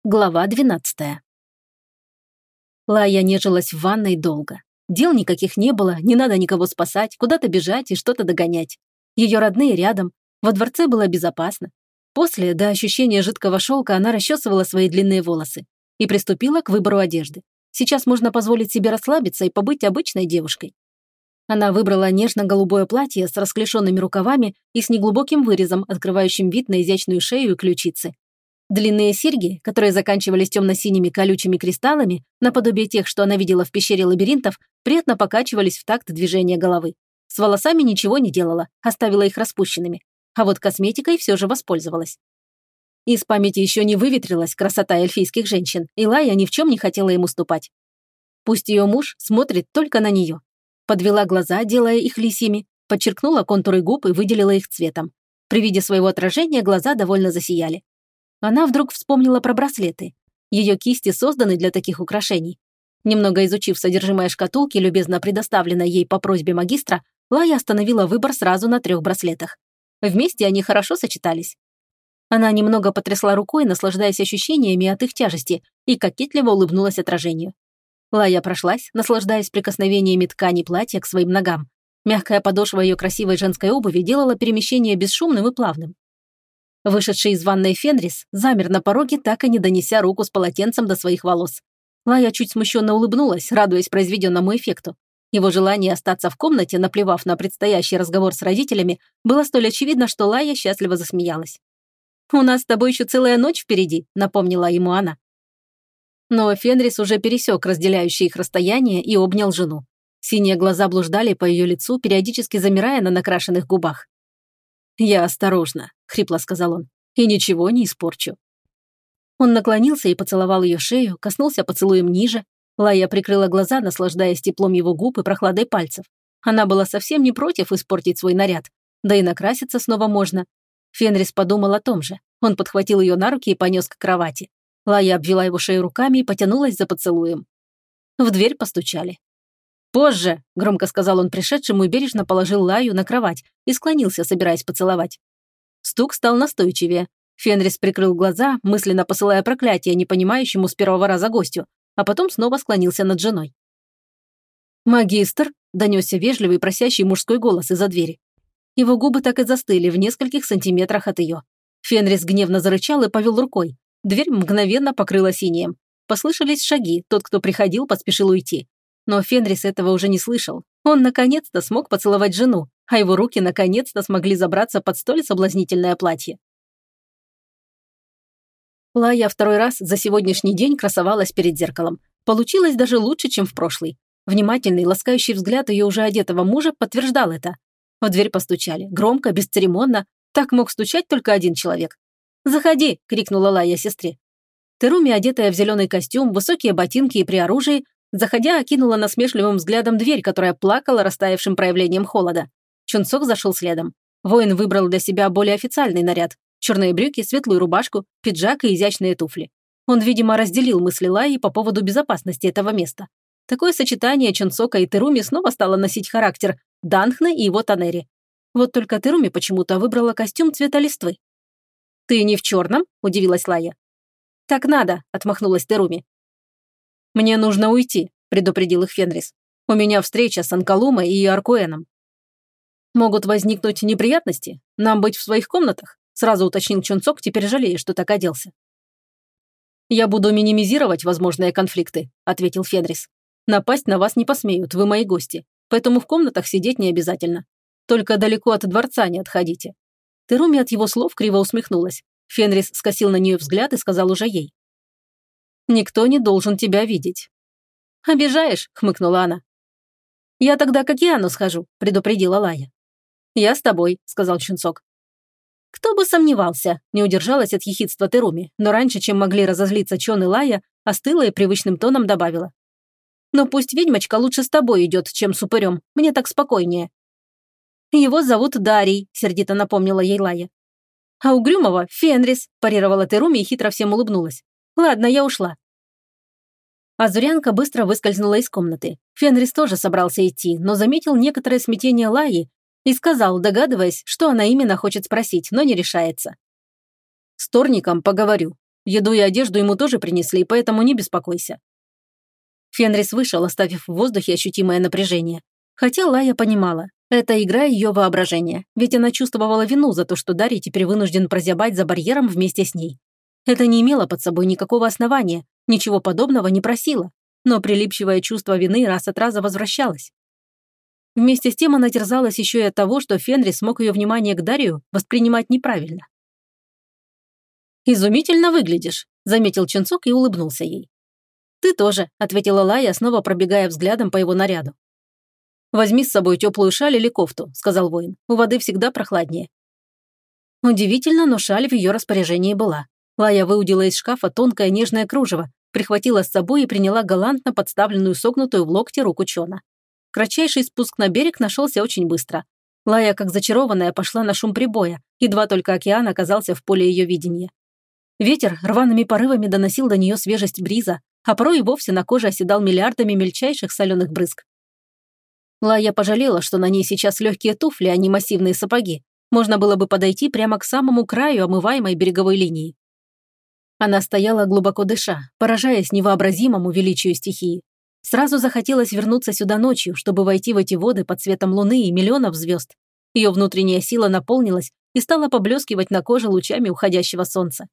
Глава 12. Лая нежилась в ванной долго. Дел никаких не было, не надо никого спасать, куда-то бежать и что-то догонять. Ее родные рядом, во дворце было безопасно. После, до ощущения жидкого шелка, она расчесывала свои длинные волосы и приступила к выбору одежды. Сейчас можно позволить себе расслабиться и побыть обычной девушкой. Она выбрала нежно-голубое платье с расклешенными рукавами и с неглубоким вырезом, открывающим вид на изящную шею и ключицы. Длинные серьги, которые заканчивались темно-синими колючими кристаллами, наподобие тех, что она видела в пещере лабиринтов, приятно покачивались в такт движения головы. С волосами ничего не делала, оставила их распущенными. А вот косметикой все же воспользовалась. Из памяти еще не выветрилась красота эльфийских женщин, и Лая ни в чем не хотела им уступать. Пусть ее муж смотрит только на нее. Подвела глаза, делая их лисьими, подчеркнула контуры губ и выделила их цветом. При виде своего отражения глаза довольно засияли. Она вдруг вспомнила про браслеты. Ее кисти созданы для таких украшений. Немного изучив содержимое шкатулки, любезно предоставленной ей по просьбе магистра, Лая остановила выбор сразу на 3 браслетах. Вместе они хорошо сочетались. Она немного потрясла рукой, наслаждаясь ощущениями от их тяжести, и кокетливо улыбнулась отражению. Лая прошлась, наслаждаясь прикосновениями ткани платья к своим ногам. Мягкая подошва ее красивой женской обуви делала перемещение бесшумным и плавным. Вышедший из ванной Фенрис замер на пороге, так и не донеся руку с полотенцем до своих волос. Лая чуть смущенно улыбнулась, радуясь произведенному эффекту. Его желание остаться в комнате, наплевав на предстоящий разговор с родителями, было столь очевидно, что Лая счастливо засмеялась. «У нас с тобой еще целая ночь впереди», — напомнила ему она. Но Фенрис уже пересек разделяющее их расстояние и обнял жену. Синие глаза блуждали по ее лицу, периодически замирая на накрашенных губах. «Я осторожно», — хрипло сказал он, — «и ничего не испорчу». Он наклонился и поцеловал ее шею, коснулся поцелуем ниже. Лая прикрыла глаза, наслаждаясь теплом его губ и прохладой пальцев. Она была совсем не против испортить свой наряд, да и накраситься снова можно. Фенрис подумал о том же. Он подхватил ее на руки и понес к кровати. Лая обвела его шею руками и потянулась за поцелуем. В дверь постучали. «Позже», — громко сказал он пришедшему и бережно положил Лаю на кровать и склонился, собираясь поцеловать. Стук стал настойчивее. Фенрис прикрыл глаза, мысленно посылая проклятие непонимающему с первого раза гостю, а потом снова склонился над женой. «Магистр», — донесся вежливый, просящий мужской голос из-за двери. Его губы так и застыли в нескольких сантиметрах от ее. Фенрис гневно зарычал и повел рукой. Дверь мгновенно покрыла синим. Послышались шаги, тот, кто приходил, поспешил уйти. Но Фенрис этого уже не слышал. Он наконец-то смог поцеловать жену, а его руки наконец-то смогли забраться под столь соблазнительное платье. Лая второй раз за сегодняшний день красовалась перед зеркалом. Получилось даже лучше, чем в прошлый. Внимательный, ласкающий взгляд ее уже одетого мужа подтверждал это. В дверь постучали. Громко, бесцеремонно. Так мог стучать только один человек. «Заходи!» – крикнула Лая сестре. Теруми, одетая в зеленый костюм, высокие ботинки и при оружии, заходя, окинула насмешливым взглядом дверь, которая плакала растаявшим проявлением холода. Чунцок зашел следом. Воин выбрал для себя более официальный наряд. Черные брюки, светлую рубашку, пиджак и изящные туфли. Он, видимо, разделил мысли Лаи по поводу безопасности этого места. Такое сочетание Чунцока и Теруми снова стало носить характер Данхны и его Танери. Вот только Теруми почему-то выбрала костюм цвета листвы. «Ты не в черном?» – удивилась Лая. «Так надо», – отмахнулась Теруми. «Мне нужно уйти», – предупредил их Фенрис. «У меня встреча с Анкалумой и Аркуэном». «Могут возникнуть неприятности? Нам быть в своих комнатах?» – сразу уточнил Чунцок, теперь жалея, что так оделся. «Я буду минимизировать возможные конфликты», – ответил Фенрис. «Напасть на вас не посмеют, вы мои гости, поэтому в комнатах сидеть не обязательно. Только далеко от дворца не отходите». Теруми от его слов криво усмехнулась. Фенрис скосил на нее взгляд и сказал уже ей. «Никто не должен тебя видеть». «Обижаешь?» – хмыкнула она. «Я тогда к океану схожу», – предупредила Лая. «Я с тобой», – сказал Чунцок. «Кто бы сомневался», – не удержалась от ехидства Теруми, но раньше, чем могли разозлиться Чон и Лая, остыла и привычным тоном добавила. «Но пусть ведьмочка лучше с тобой идет, чем с упырем, мне так спокойнее». «Его зовут Дарий», – сердито напомнила ей Лая. «А угрюмого – Фенрис», – парировала Теруми и хитро всем улыбнулась. «Ладно, я ушла». Азурянка быстро выскользнула из комнаты. Фенрис тоже собрался идти, но заметил некоторое смятение Лаи и сказал, догадываясь, что она именно хочет спросить, но не решается. «С Торником поговорю». Еду и одежду ему тоже принесли, поэтому не беспокойся». Фенрис вышел, оставив в воздухе ощутимое напряжение. Хотя Лая понимала, это игра ее воображения, ведь она чувствовала вину за то, что Дарий теперь вынужден прозябать за барьером вместе с ней. Это не имело под собой никакого основания, ничего подобного не просила, но прилипчивое чувство вины раз от раза возвращалось. Вместе с тем она терзалась еще и от того, что Фенрис смог ее внимание к Дарию воспринимать неправильно. «Изумительно выглядишь», – заметил Чунцок и улыбнулся ей. «Ты тоже», – ответила Лая, снова пробегая взглядом по его наряду. «Возьми с собой теплую шаль или кофту», – сказал воин. «У воды всегда прохладнее». Удивительно, но шаль в ее распоряжении была. Лая выудила из шкафа тонкое нежное кружево, прихватила с собой и приняла галантно подставленную согнутую в локте руку Чона. Кратчайший спуск на берег нашелся очень быстро. Лая, как зачарованная, пошла на шум прибоя, едва только океан оказался в поле ее видения. Ветер рваными порывами доносил до нее свежесть бриза, а порой и вовсе на коже оседал миллиардами мельчайших соленых брызг. Лая пожалела, что на ней сейчас легкие туфли, а не массивные сапоги. Можно было бы подойти прямо к самому краю омываемой береговой линии. Она стояла глубоко дыша, поражаясь невообразимому величию стихии. Сразу захотелось вернуться сюда ночью, чтобы войти в эти воды под светом луны и миллионов звезд. Ее внутренняя сила наполнилась и стала поблескивать на коже лучами уходящего солнца.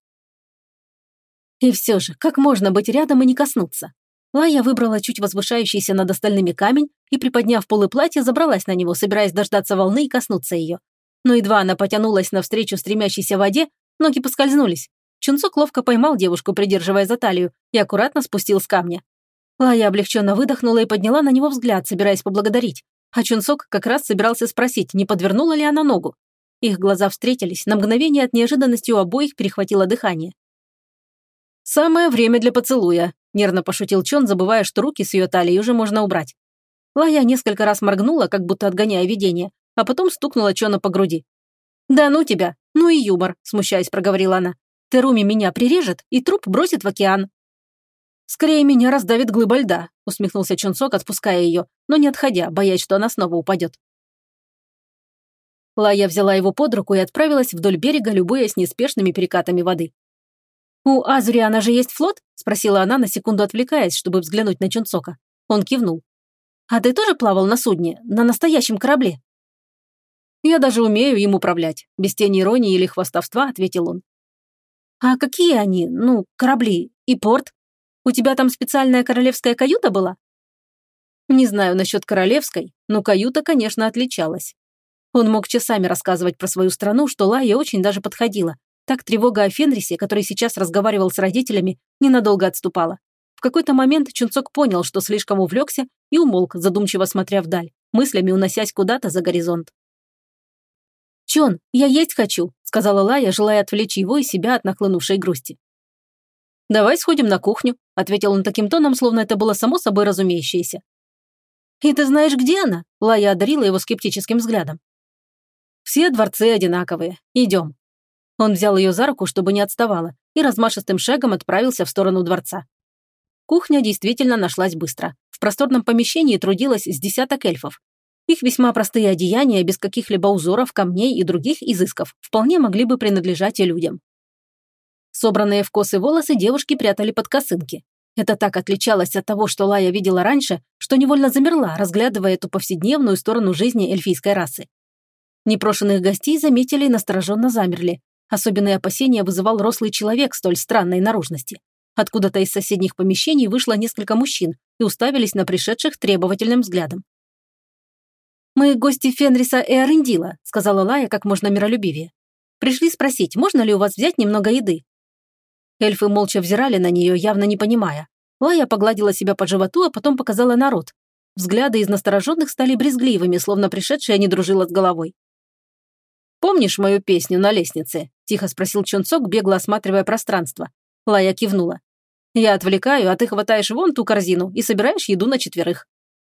И все же, как можно быть рядом и не коснуться? Лая выбрала чуть возвышающийся над остальными камень и, приподняв полы платья, забралась на него, собираясь дождаться волны и коснуться ее. Но едва она потянулась навстречу стремящейся воде, ноги поскользнулись. Чунцок ловко поймал девушку, придерживая за талию, и аккуратно спустил с камня. Лая облегченно выдохнула и подняла на него взгляд, собираясь поблагодарить. А Чунцок как раз собирался спросить, не подвернула ли она ногу. Их глаза встретились, на мгновение от неожиданности у обоих перехватило дыхание. «Самое время для поцелуя», – нервно пошутил Чон, забывая, что руки с ее талии уже можно убрать. Лая несколько раз моргнула, как будто отгоняя видение, а потом стукнула Чона по груди. «Да ну тебя, ну и юмор», – смущаясь, проговорила она. «Теруми меня прирежет и труп бросит в океан». «Скорее меня раздавит глыба льда», – усмехнулся Чунцок, отпуская ее, но не отходя, боясь, что она снова упадет. Лая взяла его под руку и отправилась вдоль берега, любуясь неспешными перекатами воды. «У Азуриана же есть флот?» – спросила она, на секунду отвлекаясь, чтобы взглянуть на Чунцока. Он кивнул. «А ты тоже плавал на судне, на настоящем корабле?» «Я даже умею им управлять», – без тени иронии или хвастовства ответил он. «А какие они, корабли и порт? У тебя там специальная королевская каюта была?» Не знаю насчет королевской, но каюта, конечно, отличалась. Он мог часами рассказывать про свою страну, что Лае очень даже подходила. Так тревога о Фенрисе, который сейчас разговаривал с родителями, ненадолго отступала. В какой-то момент Чунцок понял, что слишком увлекся, и умолк, задумчиво смотря вдаль, мыслями уносясь куда-то за горизонт. «Чон, я есть хочу», — сказала Лая, желая отвлечь его и себя от нахлынувшей грусти. «Давай сходим на кухню», — ответил он таким тоном, словно это было само собой разумеющееся. «И ты знаешь, где она?» — Лая одарила его скептическим взглядом. «Все дворцы одинаковые. Идем». Он взял ее за руку, чтобы не отставала, и размашистым шагом отправился в сторону дворца. Кухня действительно нашлась быстро. В просторном помещении трудилось с десяток эльфов. Их весьма простые одеяния, без каких-либо узоров, камней и других изысков, вполне могли бы принадлежать и людям. Собранные в косы волосы девушки прятали под косынки. Это так отличалось от того, что Лая видела раньше, что невольно замерла, разглядывая эту повседневную сторону жизни эльфийской расы. Непрошенных гостей заметили и настороженно замерли. Особенные опасения вызывал рослый человек столь странной наружности. Откуда-то из соседних помещений вышло несколько мужчин и уставились на пришедших требовательным взглядом. «Мы гости Фенриса и Арендила», — сказала Лая как можно миролюбивее. «Пришли спросить, можно ли у вас взять немного еды?» Эльфы молча взирали на нее, явно не понимая. Лая погладила себя по животу, а потом показала на рот. Взгляды из настороженных стали брезгливыми, словно пришедшая не дружила с головой. «Помнишь мою песню на лестнице?» – тихо спросил Чунцок, бегло осматривая пространство. Лая кивнула. «Я отвлекаю, а ты хватаешь вон ту корзину и собираешь еду на 4».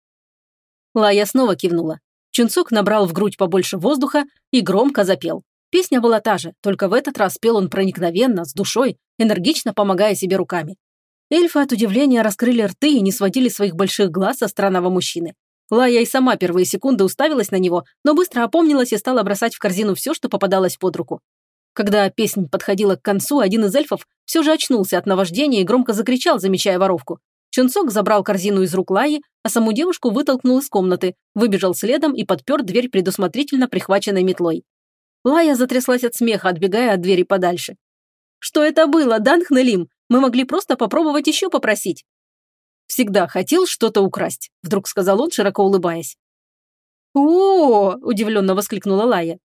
Лая снова кивнула. Чунцок набрал в грудь побольше воздуха и громко запел. Песня была та же, только в этот раз пел он проникновенно, с душой, энергично помогая себе руками. Эльфы от удивления раскрыли рты и не сводили своих больших глаз со странного мужчины. Лая и сама первые секунды уставилась на него, но быстро опомнилась и стала бросать в корзину все, что попадалось под руку. Когда песнь подходила к концу, один из эльфов все же очнулся от наваждения и громко закричал, замечая воровку. Чунцок забрал корзину из рук Лаи, а саму девушку вытолкнул из комнаты, выбежал следом и подпер дверь предусмотрительно прихваченной метлой. Лая затряслась от смеха, отбегая от двери подальше. «Что это было, Данхнелим? Мы могли просто попробовать еще попросить». «Всегда хотел что-то украсть», – вдруг сказал он, широко улыбаясь. «О-о-о!» – удивленно воскликнула Лая.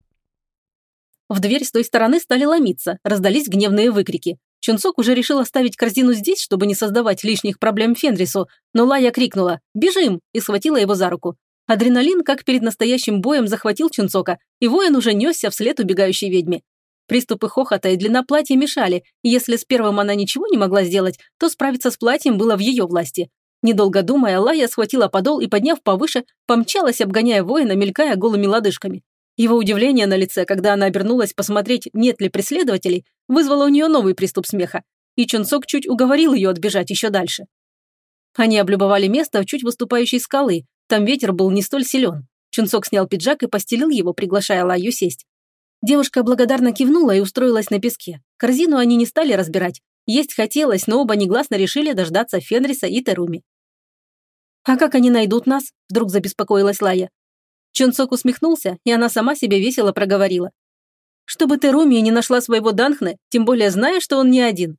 В дверь с той стороны стали ломиться, раздались гневные выкрики. Чунцок уже решил оставить корзину здесь, чтобы не создавать лишних проблем Фенрису, но Лая крикнула «Бежим!» и схватила его за руку. Адреналин, как перед настоящим боем, захватил Чунцока, и воин уже несся вслед убегающей ведьме. Приступы хохота и длина платья мешали, и если с первым она ничего не могла сделать, то справиться с платьем было в ее власти. Недолго думая, Лая схватила подол и, подняв повыше, помчалась, обгоняя воина, мелькая голыми лодыжками. Его удивление на лице, когда она обернулась посмотреть, нет ли преследователей, вызвало у нее новый приступ смеха, и Чунцок чуть уговорил ее отбежать еще дальше. Они облюбовали место чуть выступающей скалы, там ветер был не столь силен. Чунцок снял пиджак и постелил его, приглашая Лаю сесть. Девушка благодарно кивнула и устроилась на песке. Корзину они не стали разбирать. Есть хотелось, но оба негласно решили дождаться Фенриса и Теруми. «А как они найдут нас?» – вдруг забеспокоилась Лая. Чунцок усмехнулся, и она сама себе весело проговорила. «Чтобы Теруми не нашла своего Данхне, тем более зная, что он не один».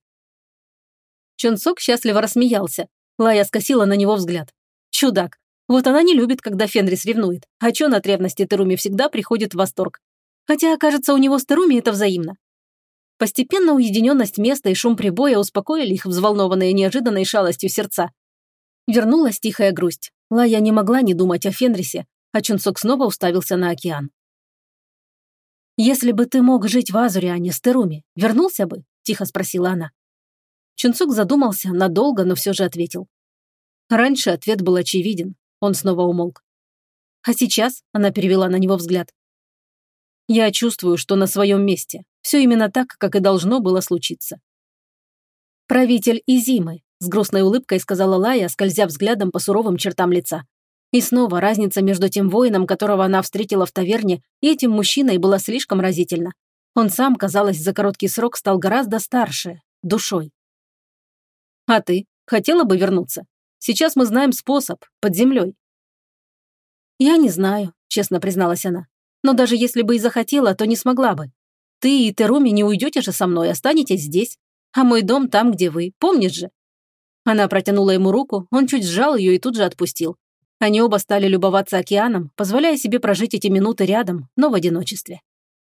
Чунцок счастливо рассмеялся. Лая скосила на него взгляд. Чудак. Вот она не любит, когда Фенрис ревнует. А чё от ревности Теруми всегда приходит в восторг. Хотя, кажется, у него с Теруми это взаимно. Постепенно уединенность места и шум прибоя успокоили их взволнованные неожиданной шалостью сердца. Вернулась тихая грусть. Лая не могла не думать о Фенрисе, а Чунцок снова уставился на океан. «Если бы ты мог жить в Азуриане с Теруми, вернулся бы?» – тихо спросила она. Чунцок задумался надолго, но все же ответил. Раньше ответ был очевиден. Он снова умолк. «А сейчас?» – она перевела на него взгляд. «Я чувствую, что на своем месте. Все именно так, как и должно было случиться». «Правитель Изимы», – с грустной улыбкой сказала Лая, скользя взглядом по суровым чертам лица. И снова разница между тем воином, которого она встретила в таверне, и этим мужчиной была слишком разительна. Он сам, казалось, за короткий срок стал гораздо старше, душой. «А ты? Хотела бы вернуться? Сейчас мы знаем способ, под землей». «Я не знаю», – честно призналась она. «Но даже если бы и захотела, то не смогла бы. Ты и Теруми не уйдете же со мной, останетесь здесь. А мой дом там, где вы, помнишь же?» Она протянула ему руку, он чуть сжал ее и тут же отпустил. Они оба стали любоваться океаном, позволяя себе прожить эти минуты рядом, но в одиночестве.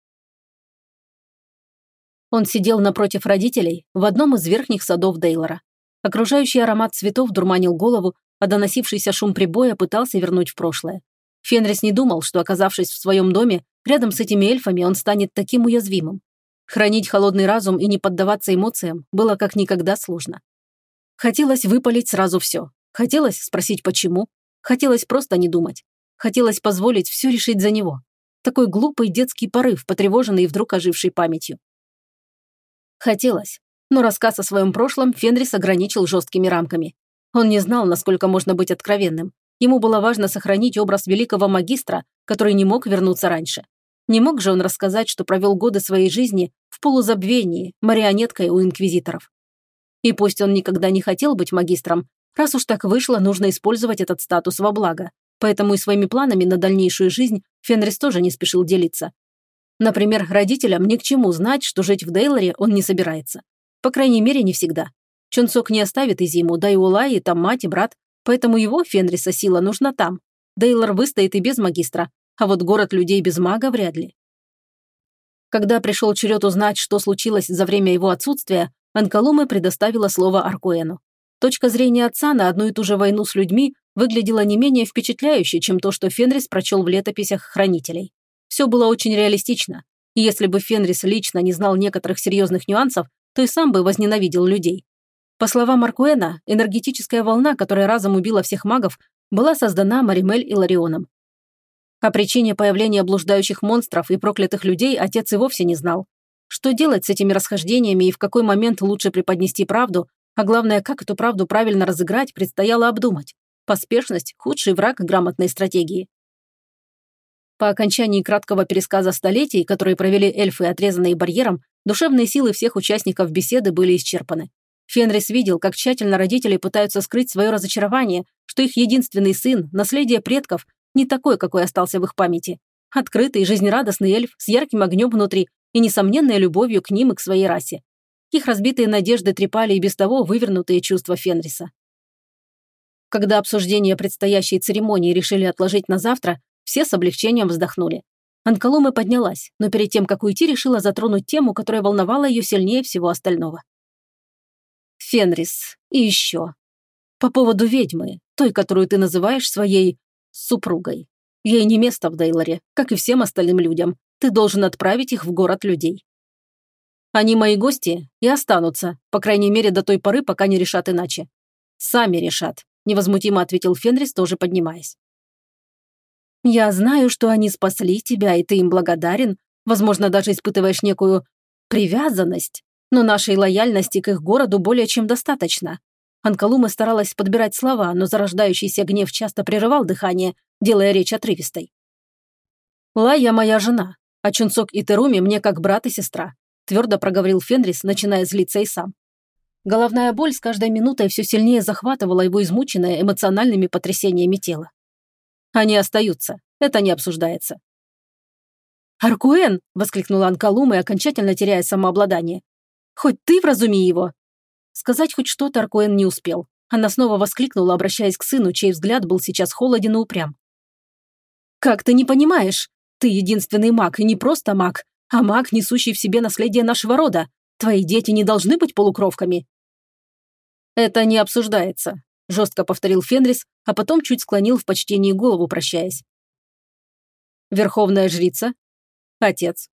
Он сидел напротив родителей в одном из верхних садов Дейлора. Окружающий аромат цветов дурманил голову, а доносившийся шум прибоя пытался вернуть в прошлое. Фенрис не думал, что, оказавшись в своем доме, рядом с этими эльфами он станет таким уязвимым. Хранить холодный разум и не поддаваться эмоциям было как никогда сложно. Хотелось выпалить сразу все. Хотелось спросить почему. Хотелось просто не думать. Хотелось позволить все решить за него. Такой глупый детский порыв, потревоженный вдруг ожившей памятью. Хотелось. Но рассказ о своем прошлом Фенрис ограничил жесткими рамками. Он не знал, насколько можно быть откровенным. Ему было важно сохранить образ великого магистра, который не мог вернуться раньше. Не мог же он рассказать, что провел годы своей жизни в полузабвении, марионеткой у инквизиторов. И пусть он никогда не хотел быть магистром, раз уж так вышло, нужно использовать этот статус во благо. Поэтому и своими планами на дальнейшую жизнь Фенрис тоже не спешил делиться. Например, родителям ни к чему знать, что жить в Дейлоре он не собирается. По крайней мере, не всегда. Чунцок не оставит Изиму, да и у Лаи там мать и брат, поэтому его, Фенриса, сила нужна там. Дейлор выстоит и без магистра, а вот город людей без мага вряд ли. Когда пришел черед узнать, что случилось за время его отсутствия, Анкалуме предоставила слово Аркоэну. Точка зрения отца на одну и ту же войну с людьми выглядела не менее впечатляюще, чем то, что Фенрис прочел в летописях хранителей. Все было очень реалистично, и если бы Фенрис лично не знал некоторых серьезных нюансов, то и сам бы возненавидел людей. По словам Аркоэна, энергетическая волна, которая разом убила всех магов, была создана Маримель и Ларионом. О причине появления блуждающих монстров и проклятых людей отец и вовсе не знал. Что делать с этими расхождениями и в какой момент лучше преподнести правду, а главное, как эту правду правильно разыграть, предстояло обдумать. Поспешность – худший враг грамотной стратегии. По окончании краткого пересказа столетий, которые провели эльфы, отрезанные барьером, душевные силы всех участников беседы были исчерпаны. Фенрис видел, как тщательно родители пытаются скрыть свое разочарование, что их единственный сын, наследие предков, не такой, какой остался в их памяти. Открытый, жизнерадостный эльф с ярким огнем внутри и несомненной любовью к ним и к своей расе. Их разбитые надежды трепали и без того вывернутые чувства Фенриса. Когда обсуждение предстоящей церемонии решили отложить на завтра, все с облегчением вздохнули. Анкалуме поднялась, но перед тем, как уйти, решила затронуть тему, которая волновала ее сильнее всего остального. «Фенрис, и еще. По поводу ведьмы, той, которую ты называешь своей супругой. Ей не место в Дейлоре, как и всем остальным людям. Ты должен отправить их в город людей. Они мои гости и останутся, по крайней мере, до той поры, пока не решат иначе. Сами решат», – невозмутимо ответил Фенрис, тоже поднимаясь. «Я знаю, что они спасли тебя, и ты им благодарен, возможно, даже испытываешь некую привязанность, но нашей лояльности к их городу более чем достаточно». Анкалуме старалась подбирать слова, но зарождающийся гнев часто прерывал дыхание, делая речь отрывистой. «Лая моя жена, а Чунцок и Теруми мне как брат и сестра», твердо проговорил Фенрис, начиная злиться и сам. Головная боль с каждой минутой все сильнее захватывала его измученное эмоциональными потрясениями тело. «Они остаются, это не обсуждается». «Аркуэн!» – воскликнула Анкалуме, окончательно теряя самообладание. «Хоть ты вразуми его!» Сказать хоть что-то Аркуэн не успел. Она снова воскликнула, обращаясь к сыну, чей взгляд был сейчас холоден и упрям. «Как ты не понимаешь? Ты единственный маг, и не просто маг, а маг, несущий в себе наследие нашего рода. Твои дети не должны быть полукровками». «Это не обсуждается», – жестко повторил Фенрис, а потом чуть склонил в почтении голову, прощаясь. «Верховная жрица? Отец?»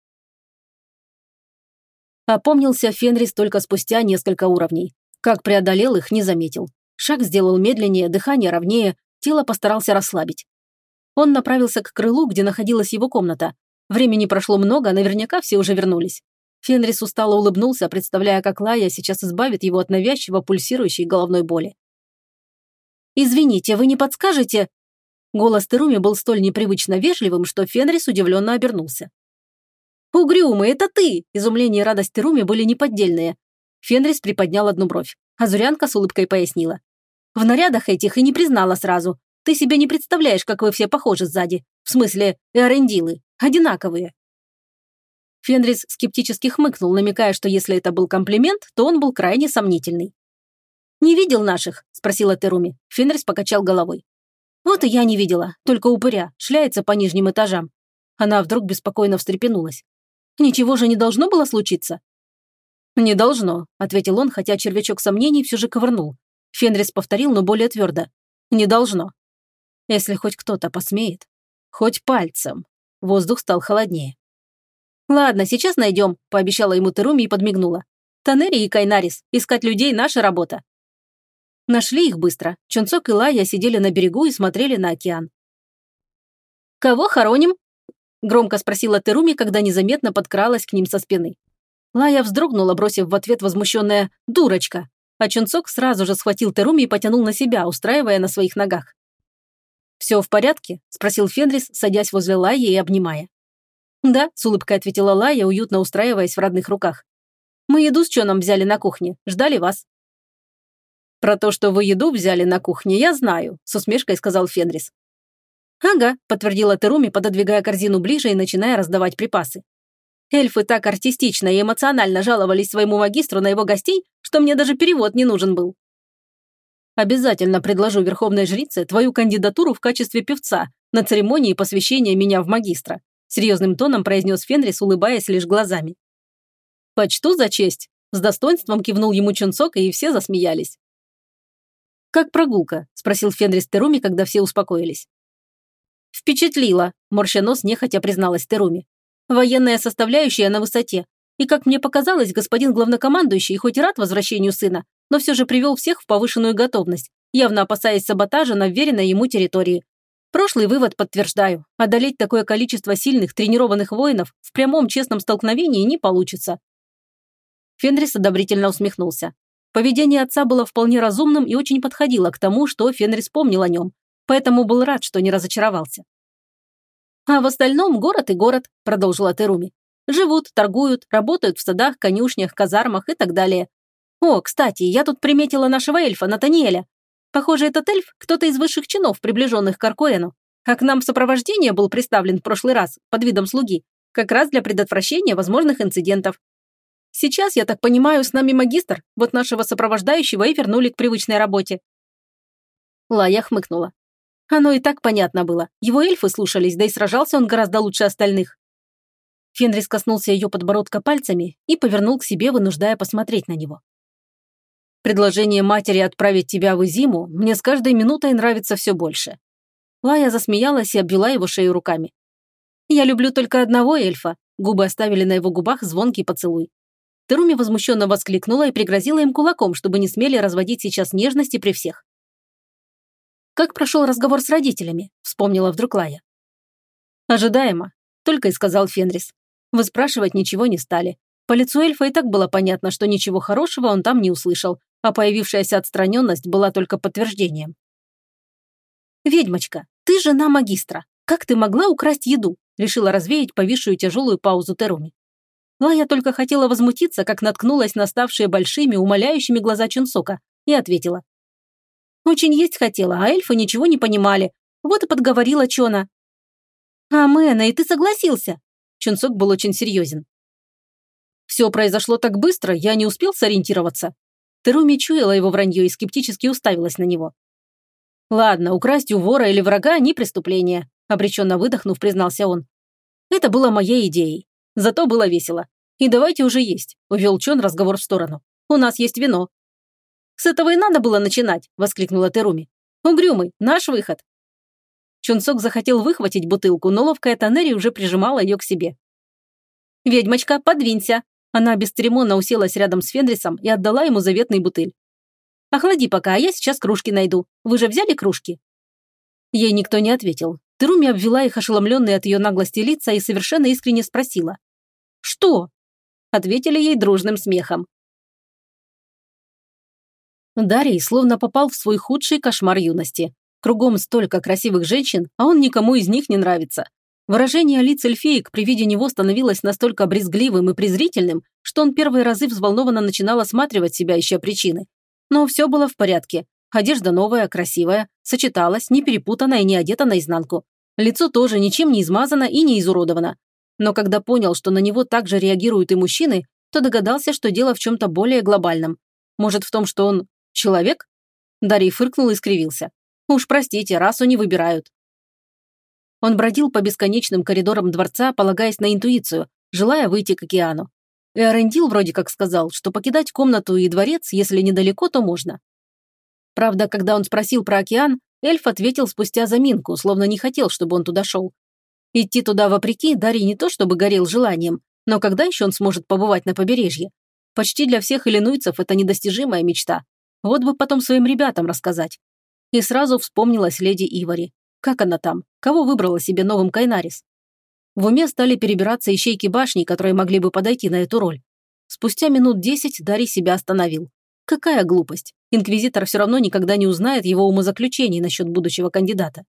Опомнился Фенрис только спустя несколько уровней. Как преодолел их, не заметил. Шаг сделал медленнее, дыхание ровнее, тело постарался расслабить. Он направился к крылу, где находилась его комната. Времени прошло много, наверняка все уже вернулись. Фенрис устало улыбнулся, представляя, как Лая сейчас избавит его от навязчиво пульсирующей головной боли. «Извините, вы не подскажете?» Голос Теруми был столь непривычно вежливым, что Фенрис удивленно обернулся. «Угрюмый, это ты!» Изумление и радость Теруми были неподдельные. Фенрис приподнял одну бровь, а Зурянка с улыбкой пояснила. «В нарядах этих и не признала сразу. Ты себе не представляешь, как вы все похожи сзади. В смысле, эрендилы. Одинаковые». Фенрис скептически хмыкнул, намекая, что если это был комплимент, то он был крайне сомнительный. «Не видел наших?» – спросила Теруми. Фенрис покачал головой. «Вот и я не видела, только упыря, шляется по нижним этажам». Она вдруг беспокойно встрепенулась. «Ничего же не должно было случиться?» «Не должно», – ответил он, хотя червячок сомнений все же ковырнул. Фенрис повторил, но более твердо. «Не должно. Если хоть кто-то посмеет. Хоть пальцем». Воздух стал холоднее. «Ладно, сейчас найдем», – пообещала ему Теруми и подмигнула. «Танери и Кайнарис, искать людей – наша работа». Нашли их быстро. Чунцок и Лая сидели на берегу и смотрели на океан. «Кого хороним?» – громко спросила Теруми, когда незаметно подкралась к ним со спины. Лая вздрогнула, бросив в ответ возмущенная «дурочка», а Чунцок сразу же схватил Теруми и потянул на себя, устраивая на своих ногах. «Все в порядке?» – спросил Фенрис, садясь возле Лаи и обнимая. «Да», – с улыбкой ответила Лая, уютно устраиваясь в родных руках. «Мы еду с Чоном взяли на кухне, ждали вас». «Про то, что вы еду взяли на кухне, я знаю», – с усмешкой сказал Фенрис. «Ага», – подтвердила Теруми, пододвигая корзину ближе и начиная раздавать припасы. Эльфы так артистично и эмоционально жаловались своему магистру на его гостей, что мне даже перевод не нужен был. «Обязательно предложу Верховной Жрице твою кандидатуру в качестве певца на церемонии посвящения меня в магистра», серьезным тоном произнес Фенрис, улыбаясь лишь глазами. «Почту за честь», – с достоинством кивнул ему Чунцок, и все засмеялись. «Как прогулка?» – спросил Фенрис Теруми, когда все успокоились. «Впечатлила», – морща нос нехотя призналась Теруми. «Военная составляющая на высоте. И, как мне показалось, господин главнокомандующий хоть и рад возвращению сына, но все же привел всех в повышенную готовность, явно опасаясь саботажа на вверенной ему территории. Прошлый вывод подтверждаю. Одолеть такое количество сильных, тренированных воинов в прямом честном столкновении не получится». Фенрис одобрительно усмехнулся. Поведение отца было вполне разумным и очень подходило к тому, что Фенрис помнил о нем, поэтому был рад, что не разочаровался. А в остальном город и город, продолжила Теруми. Живут, торгуют, работают в садах, конюшнях, казармах и так далее. О, кстати, я тут приметила нашего эльфа, Натаниэля. Похоже, этот эльф кто-то из высших чинов, приближенных к Аркуэну. А к нам в сопровождение был представлен в прошлый раз, под видом слуги, как раз для предотвращения возможных инцидентов. Сейчас, я так понимаю, с нами магистр, вот нашего сопровождающего и вернули к привычной работе. Лая хмыкнула. Оно и так понятно было. Его эльфы слушались, да и сражался он гораздо лучше остальных. Фенрис коснулся ее подбородка пальцами и повернул к себе, вынуждая посмотреть на него. Предложение матери отправить тебя в Изиму мне с каждой минутой нравится все больше. Лая засмеялась и обвела его шею руками. Я люблю только одного эльфа. Губы оставили на его губах звонкий поцелуй. Теруми возмущенно воскликнула и пригрозила им кулаком, чтобы не смели разводить сейчас нежности при всех. «Как прошел разговор с родителями?» – вспомнила вдруг Лая. «Ожидаемо», – только и сказал Фенрис. Выспрашивать ничего не стали. По лицу эльфа и так было понятно, что ничего хорошего он там не услышал, а появившаяся отстраненность была только подтверждением. «Ведьмочка, ты жена магистра. Как ты могла украсть еду?» – решила развеять повисшую тяжелую паузу Теруми. Лая только хотела возмутиться, как наткнулась на ставшие большими, умоляющими глаза Чунсока, и ответила. «Очень есть хотела, а эльфы ничего не понимали. Вот и подговорила Чона». «А, Мэна, и ты согласился?» Чунсок был очень серьезен. «Все произошло так быстро, я не успел сориентироваться». Теруми чуяла его вранье и скептически уставилась на него. «Ладно, украсть у вора или врага не преступление», обреченно выдохнув, признался он. «Это было моей идеей. Зато было весело. И давайте уже есть», увел Чон разговор в сторону. «У нас есть вино». «С этого и надо было начинать», воскликнула Теруми. «Угрюмый, наш выход». Чунсок захотел выхватить бутылку, но ловкая Танери уже прижимала ее к себе. «Ведьмочка, подвинься». Она бесцеремонно уселась рядом с Фенрисом и отдала ему заветный бутыль. «Охлади пока, а я сейчас кружки найду. Вы же взяли кружки?» Ей никто не ответил. Теруми обвела их ошеломленные от ее наглости лица и совершенно искренне спросила. «Что?» Ответили ей дружным смехом. Дарий словно попал в свой худший кошмар юности. Кругом столько красивых женщин, а он никому из них не нравится. Выражение лиц эльфеек при виде него становилось настолько брезгливым и презрительным, что он первые разы взволнованно начинал осматривать себя, ища причины. Но все было в порядке. Одежда новая, красивая, сочеталась, не перепутана и не одета наизнанку. Лицо тоже ничем не измазано и не изуродовано. Но когда понял, что на него также реагируют и мужчины, то догадался, что дело в чем-то более глобальном. Может, в том, что он человек? Дарий фыркнул и скривился. Уж простите, расу не выбирают. Он бродил по бесконечным коридорам дворца, полагаясь на интуицию, желая выйти к океану. Эарендил вроде как сказал, что покидать комнату и дворец, если недалеко, то можно. Правда, когда он спросил про океан, эльф ответил спустя заминку, словно не хотел, чтобы он туда шел. Идти туда вопреки Дарий не то чтобы горел желанием, но когда еще он сможет побывать на побережье? Почти для всех иллинойцев это недостижимая мечта. Вот бы потом своим ребятам рассказать. И сразу вспомнилась леди Ивари. Как она там? Кого выбрала себе новым Кайнарис? В уме стали перебираться ищейки башни, которые могли бы подойти на эту роль. Спустя минут 10 Дарий себя остановил. Какая глупость. Инквизитор все равно никогда не узнает его умозаключений насчет будущего кандидата.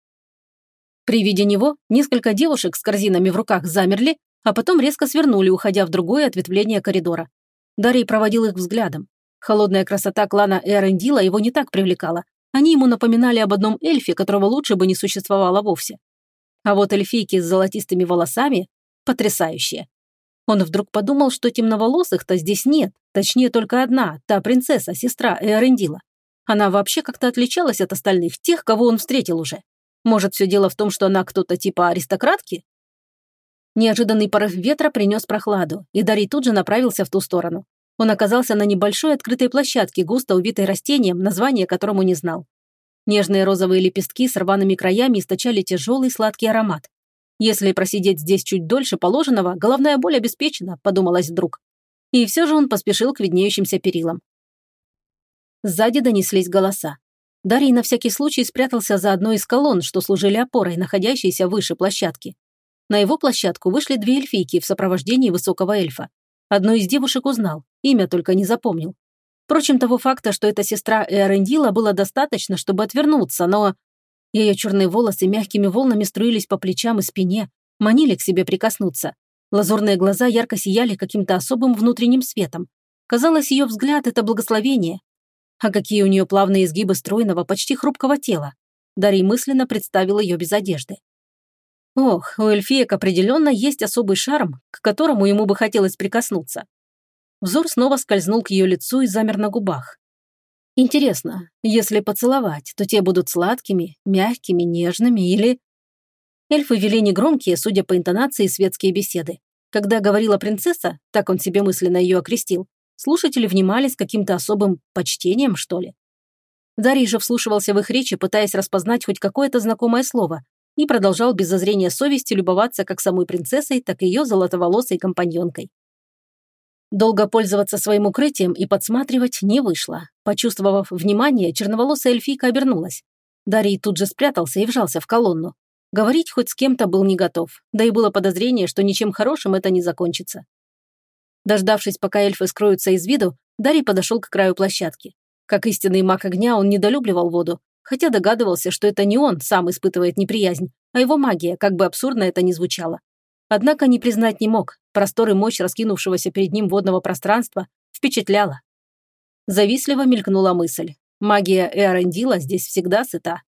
При виде него несколько девушек с корзинами в руках замерли, а потом резко свернули, уходя в другое ответвление коридора. Дарий проводил их взглядом. Холодная красота клана Эарендила его не так привлекала. Они ему напоминали об одном эльфе, которого лучше бы не существовало вовсе. А вот эльфийки с золотистыми волосами – потрясающие. Он вдруг подумал, что темноволосых-то здесь нет, точнее только одна, та принцесса, сестра Эарендила. Она вообще как-то отличалась от остальных, тех, кого он встретил уже. Может, все дело в том, что она кто-то типа аристократки? Неожиданный порыв ветра принес прохладу, и Дарий тут же направился в ту сторону. Он оказался на небольшой открытой площадке, густо увитой растением, название которому не знал. Нежные розовые лепестки с рваными краями источали тяжелый сладкий аромат. Если просидеть здесь чуть дольше положенного, головная боль обеспечена, подумалось вдруг. И все же он поспешил к виднеющимся перилам. Сзади донеслись голоса. Дарий на всякий случай спрятался за одной из колонн, что служили опорой, находящейся выше площадки. На его площадку вышли две эльфийки в сопровождении высокого эльфа. Одну из девушек узнал, имя только не запомнил. Впрочем, того факта, что это сестра Эарендила, было достаточно, чтобы отвернуться, но... Ее черные волосы мягкими волнами струились по плечам и спине, манили к себе прикоснуться. Лазурные глаза ярко сияли каким-то особым внутренним светом. Казалось, ее взгляд – это благословение. А какие у нее плавные изгибы стройного, почти хрупкого тела. Дарий мысленно представил ее без одежды. Ох, у эльфиек определенно есть особый шарм, к которому ему бы хотелось прикоснуться. Взор снова скользнул к ее лицу и замер на губах. Интересно, если поцеловать, то те будут сладкими, мягкими, нежными или... Эльфы вели негромкие, судя по интонации, светские беседы. Когда говорила принцесса, так он себе мысленно ее окрестил, слушатели внимали с каким-то особым почтением, что ли. Дарий же вслушивался в их речи, пытаясь распознать хоть какое-то знакомое слово, и продолжал без зазрения совести любоваться как самой принцессой, так и ее золотоволосой компаньонкой. Долго пользоваться своим укрытием и подсматривать не вышло. Почувствовав внимание, черноволосая эльфийка обернулась. Дарий тут же спрятался и вжался в колонну. Говорить хоть с кем-то был не готов, да и было подозрение, что ничем хорошим это не закончится. Дождавшись, пока эльфы скроются из виду, Дарий подошел к краю площадки. Как истинный маг огня, он недолюбливал воду, хотя догадывался, что это не он сам испытывает неприязнь, а его магия, как бы абсурдно это ни звучало. Однако не признать не мог, простор и мощь раскинувшегося перед ним водного пространства впечатляла. Завистливо мелькнула мысль. Магия Эарендила здесь всегда сыта.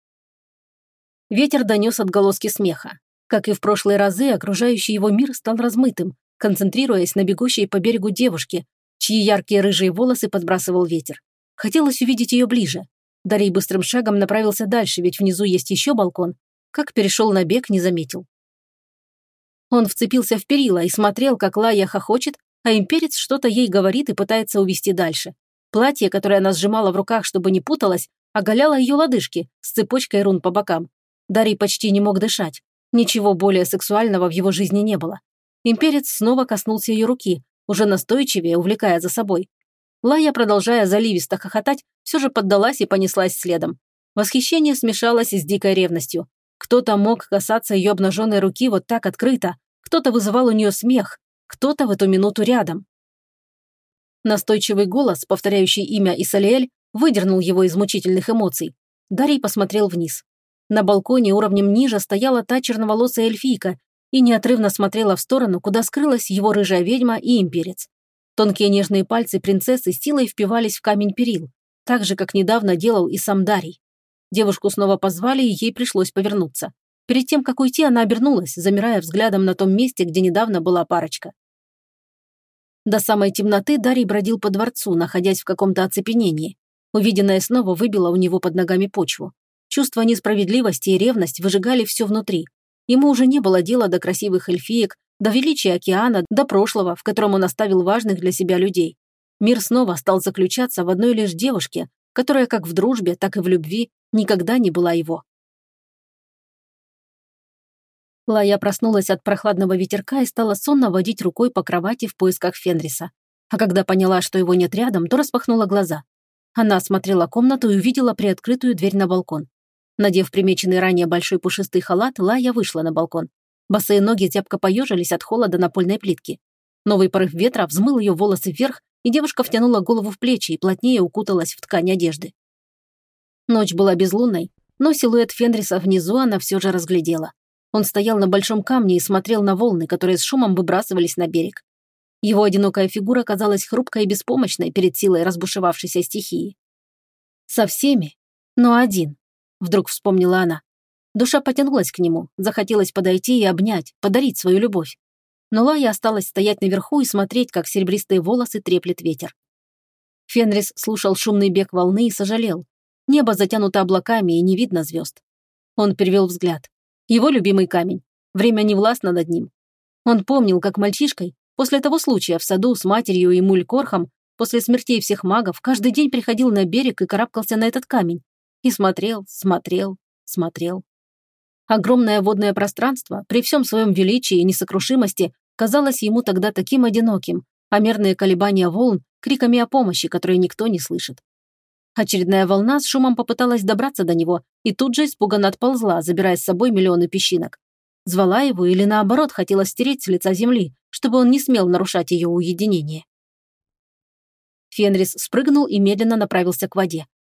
Ветер донес отголоски смеха. Как и в прошлые разы, окружающий его мир стал размытым, концентрируясь на бегущей по берегу девушке, чьи яркие рыжие волосы подбрасывал ветер. Хотелось увидеть ее ближе. Дарий быстрым шагом направился дальше, ведь внизу есть еще балкон. Как перешел на бег, не заметил. Он вцепился в перила и смотрел, как Лая хохочет, а имперец что-то ей говорит и пытается увести дальше. Платье, которое она сжимала в руках, чтобы не путалось, оголяло ее лодыжки с цепочкой рун по бокам. Дарий почти не мог дышать. Ничего более сексуального в его жизни не было. Имперец снова коснулся ее руки, уже настойчивее, увлекая за собой. Лая, продолжая заливисто хохотать, все же поддалась и понеслась следом. Восхищение смешалось с дикой ревностью. Кто-то мог касаться ее обнаженной руки вот так открыто, кто-то вызывал у нее смех, кто-то в эту минуту рядом. Настойчивый голос, повторяющий имя Исалиэль, выдернул его из мучительных эмоций. Дарий посмотрел вниз. На балконе уровнем ниже стояла та черноволосая эльфийка и неотрывно смотрела в сторону, куда скрылась его рыжая ведьма и имперец. Тонкие нежные пальцы принцессы силой впивались в камень перил, так же, как недавно делал и сам Дарий. Девушку снова позвали, и ей пришлось повернуться. Перед тем, как уйти, она обернулась, замирая взглядом на том месте, где недавно была парочка. До самой темноты Дарий бродил по дворцу, находясь в каком-то оцепенении. Увиденное снова выбило у него под ногами почву. Чувство несправедливости и ревность выжигали все внутри. Ему уже не было дела до красивых эльфиек, до величия океана, до прошлого, в котором он оставил важных для себя людей. Мир снова стал заключаться в одной лишь девушке, которая как в дружбе, так и в любви никогда не была его. Лая проснулась от прохладного ветерка и стала сонно водить рукой по кровати в поисках Фенриса. А когда поняла, что его нет рядом, то распахнула глаза. Она осмотрела комнату и увидела приоткрытую дверь на балкон. Надев примеченный ранее большой пушистый халат, Лая вышла на балкон. Босые ноги зябко поежились от холода напольной плитки. Новый порыв ветра взмыл ее волосы вверх, и девушка втянула голову в плечи и плотнее укуталась в ткань одежды. Ночь была безлунной, но силуэт Фенриса внизу она все же разглядела. Он стоял на большом камне и смотрел на волны, которые с шумом выбрасывались на берег. Его одинокая фигура казалась хрупкой и беспомощной перед силой разбушевавшейся стихии. Со всеми, но один. Вдруг вспомнила она. Душа потянулась к нему, захотелось подойти и обнять, подарить свою любовь. Но Лая осталась стоять наверху и смотреть, как серебристые волосы треплет ветер. Фенрис слушал шумный бег волны и сожалел. Небо затянуто облаками и не видно звезд. Он перевел взгляд. Его любимый камень. Время не властно над ним. Он помнил, как мальчишкой, после того случая в саду с матерью и Мулькорхом, после смертей всех магов, каждый день приходил на берег и карабкался на этот камень. И смотрел, смотрел, смотрел. Огромное водное пространство, при всем своем величии и несокрушимости, казалось ему тогда таким одиноким, а мерные колебания волн – криками о помощи, которые никто не слышит. Очередная волна с шумом попыталась добраться до него и тут же испуганно отползла, забирая с собой миллионы песчинок. Звала его или наоборот хотела стереть с лица земли, чтобы он не смел нарушать ее уединение. Фенрис спрыгнул и медленно направился к воде.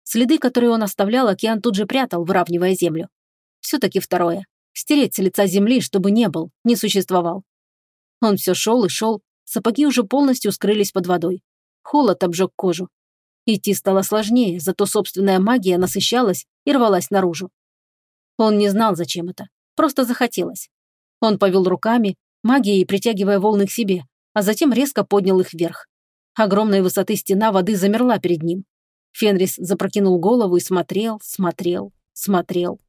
Следы, которые он оставлял, океан тут же прятал, выравнивая землю. Все-таки второе. Стереть с лица земли, чтобы не был, не существовал. Он все шел и шел, сапоги уже полностью скрылись под водой. Холод обжег кожу. Идти стало сложнее, зато собственная магия насыщалась и рвалась наружу. Он не знал, зачем это. Просто захотелось. Он повел руками, магией притягивая волны к себе, а затем резко поднял их вверх. Огромной высоты стена воды замерла перед ним. Фенрис запрокинул голову и смотрел, смотрел, смотрел.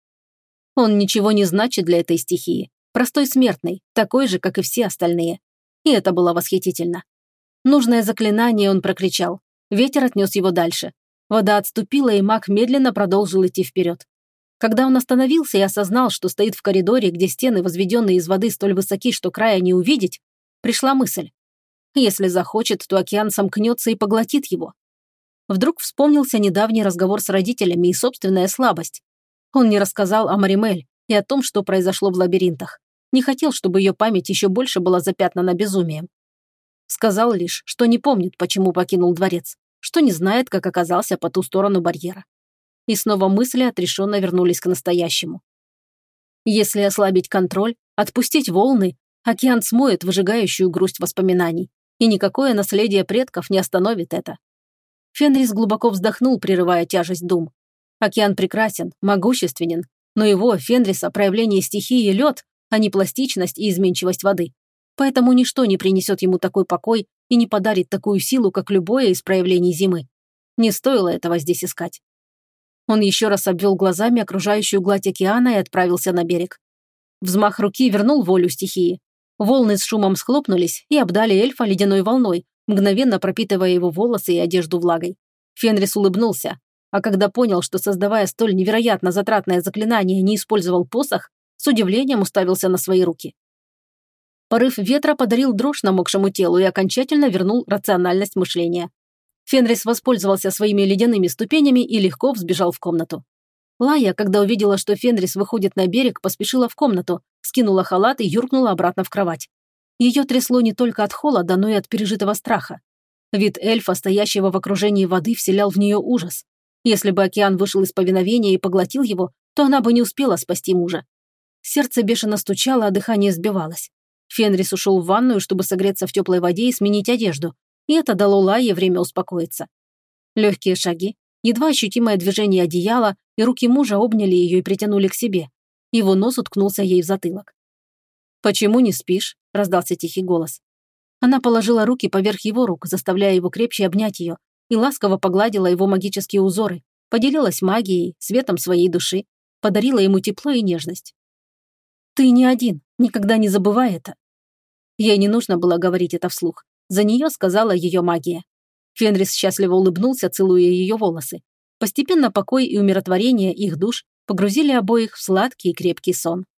Он ничего не значит для этой стихии. Простой смертный, такой же, как и все остальные. И это было восхитительно. Нужное заклинание он прокричал. Ветер отнес его дальше. Вода отступила, и маг медленно продолжил идти вперед. Когда он остановился и осознал, что стоит в коридоре, где стены, возведенные из воды, столь высоки, что края не увидеть, пришла мысль. Если захочет, то океан сомкнется и поглотит его. Вдруг вспомнился недавний разговор с родителями и собственная слабость. Он не рассказал о Маримель и о том, что произошло в лабиринтах. Не хотел, чтобы ее память еще больше была запятнана безумием. Сказал лишь, что не помнит, почему покинул дворец, что не знает, как оказался по ту сторону барьера. И снова мысли отрешенно вернулись к настоящему. Если ослабить контроль, отпустить волны, океан смоет выжигающую грусть воспоминаний, и никакое наследие предков не остановит это. Фенрис глубоко вздохнул, прерывая тяжесть дум. Океан прекрасен, могущественен, но его, Фенриса, проявление стихии лед, а не пластичность и изменчивость воды. Поэтому ничто не принесет ему такой покой и не подарит такую силу, как любое из проявлений зимы. Не стоило этого здесь искать. Он еще раз обвел глазами окружающую гладь океана и отправился на берег. Взмах руки вернул волю стихии. Волны с шумом схлопнулись и обдали эльфа ледяной волной, мгновенно пропитывая его волосы и одежду влагой. Фенрис улыбнулся, а когда понял, что, создавая столь невероятно затратное заклинание, не использовал посох, с удивлением уставился на свои руки. Порыв ветра подарил дрожь намокшему телу и окончательно вернул рациональность мышления. Фенрис воспользовался своими ледяными ступенями и легко взбежал в комнату. Лая, когда увидела, что Фенрис выходит на берег, поспешила в комнату, скинула халат и юркнула обратно в кровать. Ее трясло не только от холода, но и от пережитого страха. Вид эльфа, стоящего в окружении воды, вселял в нее ужас. Если бы океан вышел из повиновения и поглотил его, то она бы не успела спасти мужа. Сердце бешено стучало, а дыхание сбивалось. Фенрис ушел в ванную, чтобы согреться в теплой воде и сменить одежду, и это дало Лайе время успокоиться. Легкие шаги, едва ощутимое движение одеяла, и руки мужа обняли ее и притянули к себе. Его нос уткнулся ей в затылок. «Почему не спишь?» – раздался тихий голос. Она положила руки поверх его рук, заставляя его крепче обнять ее, и ласково погладила его магические узоры, поделилась магией, светом своей души, подарила ему тепло и нежность. «Ты не один, никогда не забывай это». Ей не нужно было говорить это вслух. За нее сказала ее магия. Фенрис счастливо улыбнулся, целуя ее волосы. Постепенно покой и умиротворение их душ погрузили обоих в сладкий и крепкий сон.